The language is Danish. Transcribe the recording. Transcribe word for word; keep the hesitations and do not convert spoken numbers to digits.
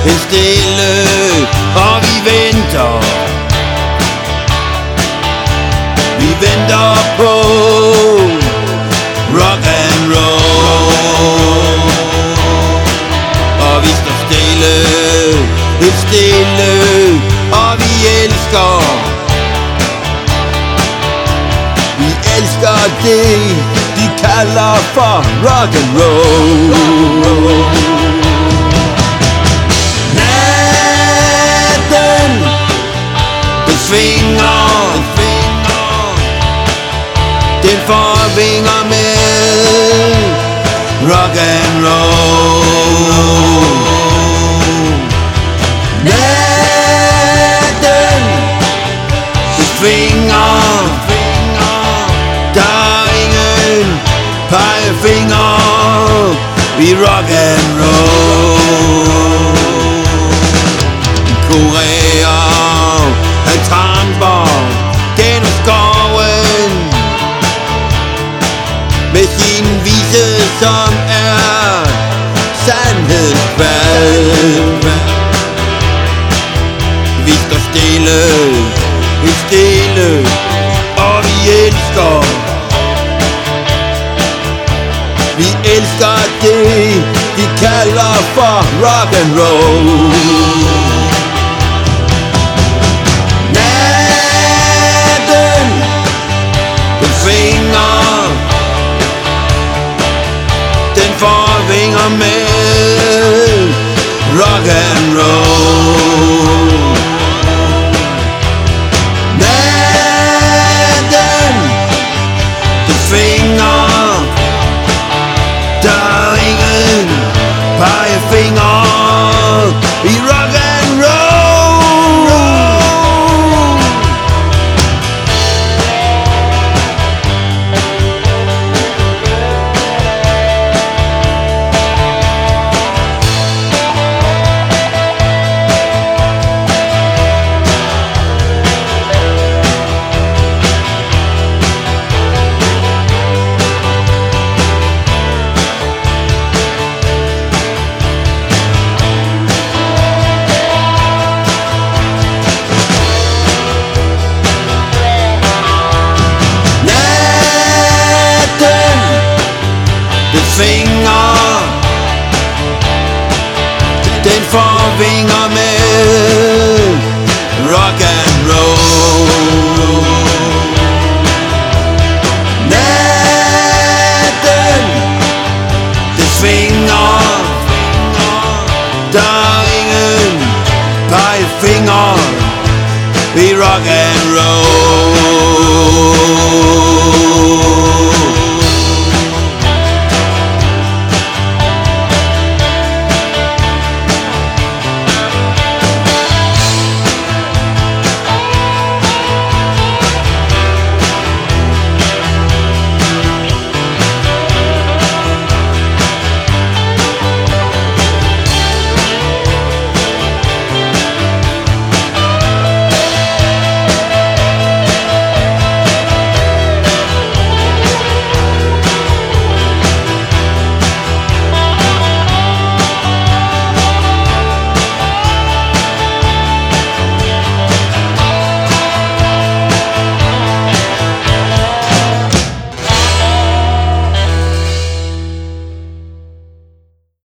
Helt stille, og vi venter. Vi venter på rock and roll. Og vi står stille, helt stille, og vi elsker. Vi elsker det, de kalder for rock and roll. Natten, den svinger, den forvinger med rock and roll. Natten, den svinger, der er ingen pegefinger i rock and roll. Kurerer han tramper gennem skoven med sin vise, som er sandhedens valg. Vi står stille, vi stille, og vi elsker. Vi elsker det, de kalder for rock and roll. Natten, den svinger, den forvinger med rock and roll. Natten, den svinger, der er ingen pegefinger i rock and roll. Svinger, den forvinger med rock and roll. Natten, den svinger, der er ingen pegefinger i rock and roll.